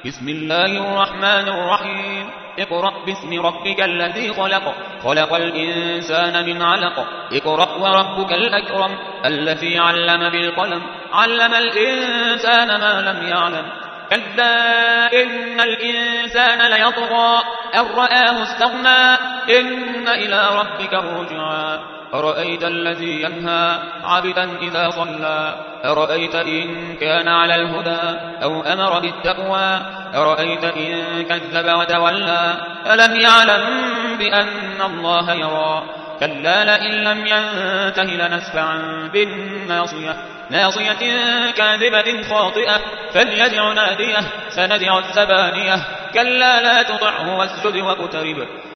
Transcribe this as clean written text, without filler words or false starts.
بسم الله الرحمن الرحيم اقرأ باسم ربك الذي خلق خلق الإنسان من علق اقرأ وربك الأكرم الذي علم بالقلم علم الإنسان ما لم يعلم كلا إن الإنسان ليطغى أن رآه استغنى إن إلى ربك الرجعى أرأيت الذي ينهى عبدا إذا صلى أرأيت إن كان على الهدى أو أمر بالتقوى أرأيت إن كذب وتولى ألم يعلم بأن الله يرى كلا لئن لم ينته لنسفعا بالناصية ناصية كاذبة خاطئة فليدع ناديه سندع الزبانية كلا لا تطعه واسجد واقترب